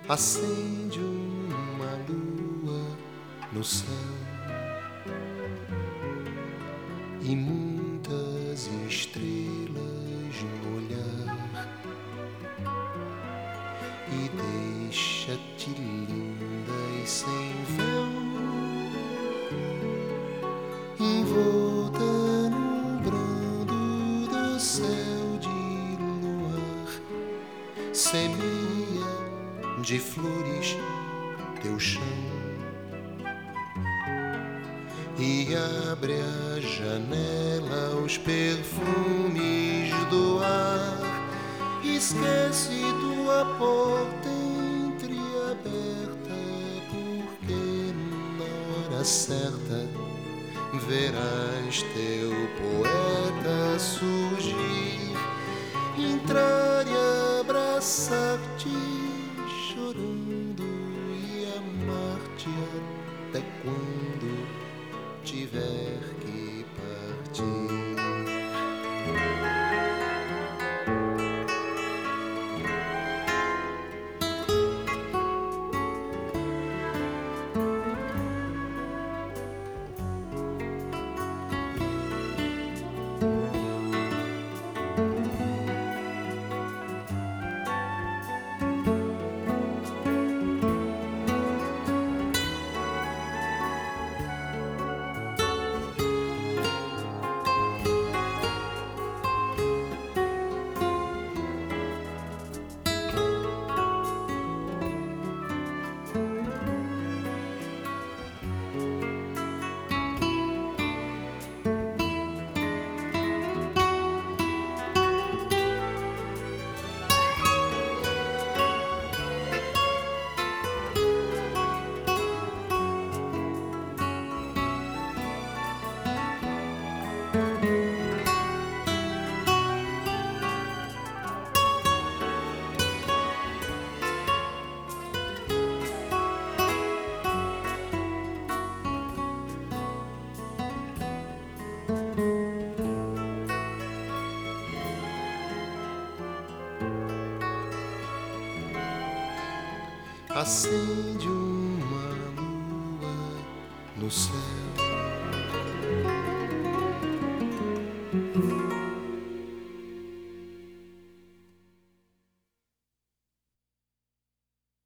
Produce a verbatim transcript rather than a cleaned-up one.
acende uma lua no céu e muitas estrelas no olhar, e deixa-te linda e sem véu, envolta no brando do céu de luar. Semeia de flores teu chão e abre a janela aos perfumes do ar. Esquece tua porta entreaberta, porque na hora certa verás teu poeta surgir, entrar e abraçar-te chorando e amar-te até quando tiver que partir. Acende uma lua no céu